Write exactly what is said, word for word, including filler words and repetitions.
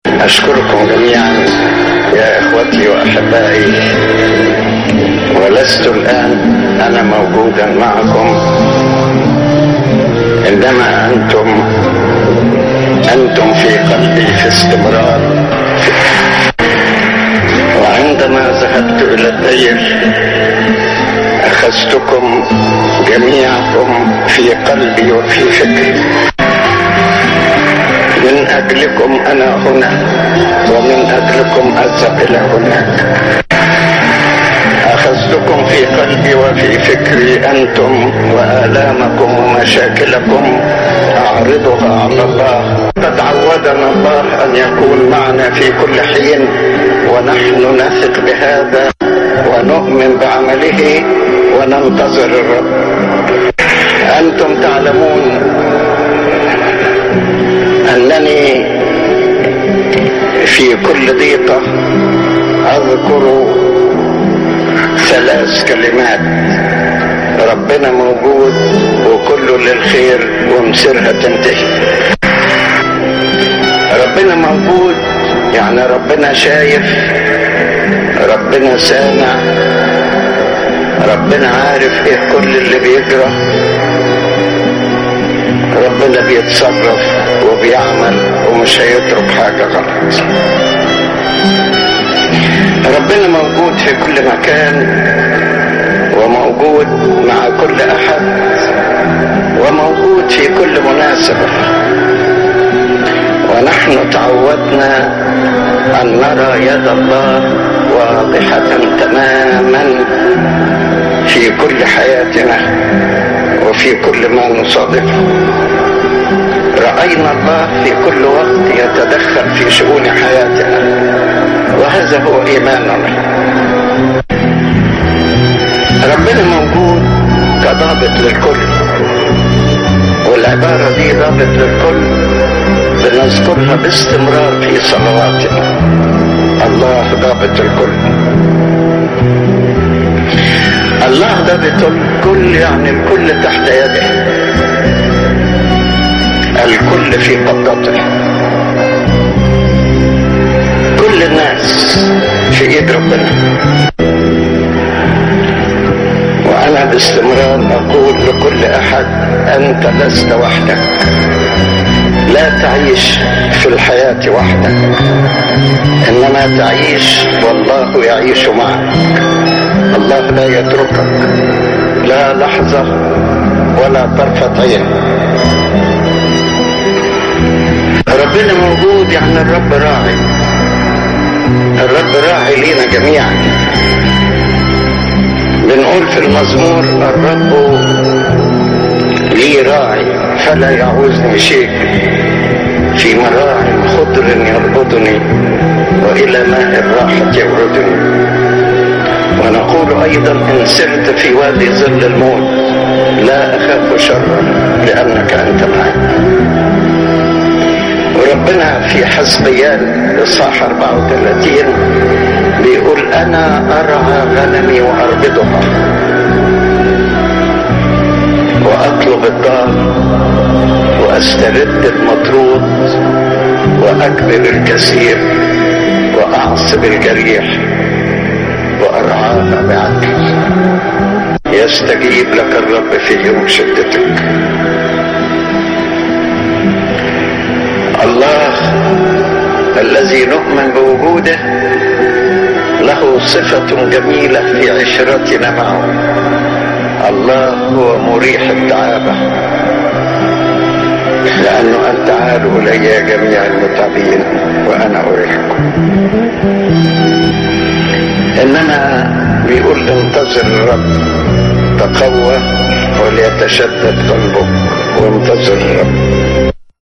أشكركم جميعا يا إخوتي وأحبائي، ولست الآن أنا موجودا معكم، إنما أنتم أنتم في قلبي في استمرار. وعندما ذهبت إلى الدير أخذتكم جميعكم في قلبي وفي فكري. من أجلكم أنا هنا، ومن أجلكم أذهب إلى هناك. أخذتكم في قلبي وفي فكري، أنتم وآلامكم ومشاكلكم أعرضها على الله. قد عودنا الله أن يكون معنا في كل حين، ونحن نثق بهذا ونؤمن بعمله وننتظر الرب. أنتم تعلمون أنني في كل ضيقة أذكر ثلاث كلمات: ربنا موجود، وكله للخير، ومصيرها تنتهي. ربنا موجود يعني ربنا شايف، ربنا سامع، ربنا عارف ايه كل اللي بيجرى، ربنا بيتصرف وبيعمل ومش هيترك حاجة غلط. ربنا موجود في كل مكان، وموجود مع كل أحد، وموجود في كل مناسبة. ونحن تعودنا أن نرى يد الله واضحة تماما في كل حياتنا وفي كل ما نصادفه. رأينا الله في كل وقت يتدخل في شؤون حياتنا، وهذا هو إيماننا. ربنا موجود كضابط للكل، والعبارة دي ضابط للكل بنذكرها باستمرار في صلواتنا. الله ضابط الكل. الله ضابط الكل يعني الكل تحت يده، الكل في قبضته، كل الناس في ايد ربنا. وانا باستمرار اقول لكل احد: انت لست وحدك، لا تعيش في الحياة وحدك، انما تعيش والله يعيش معك. الله لا يتركك لا لحظة ولا طرفة عين. ربنا موجود يعني الرب راعي، الرب راعي لينا جميعا. بنقول في المزمور: الرب لي راعي فلا يعوزني شيء، في مراع خضر يربطني، وإلى ماء الراحة يوردني. ونقول أيضا: إن سرت في وادي ظل الموت لا أخاف شرا لأنك أنت معي. وربنا في حزقيال إصحاح أربعة وثلاثين بيقول: أنا أرعى غنمي وأربطها، وأطلب الضال وأسترد المطرود، وأكبر الكثير وأعصب الجريح، وأرعاها بعدل. يستجيب لك الرب في يوم شدتك. الله الذي نؤمن بوجوده له صفة جميلة في عشرتنا معه. الله هو مريح التعابة، لأنه قال: تعالوا إلي جميع المتعبين وأنا أريحكم. إنما بيقول: انتظر الرب، تقوى وليتشدد قلبك، وانتظر الرب.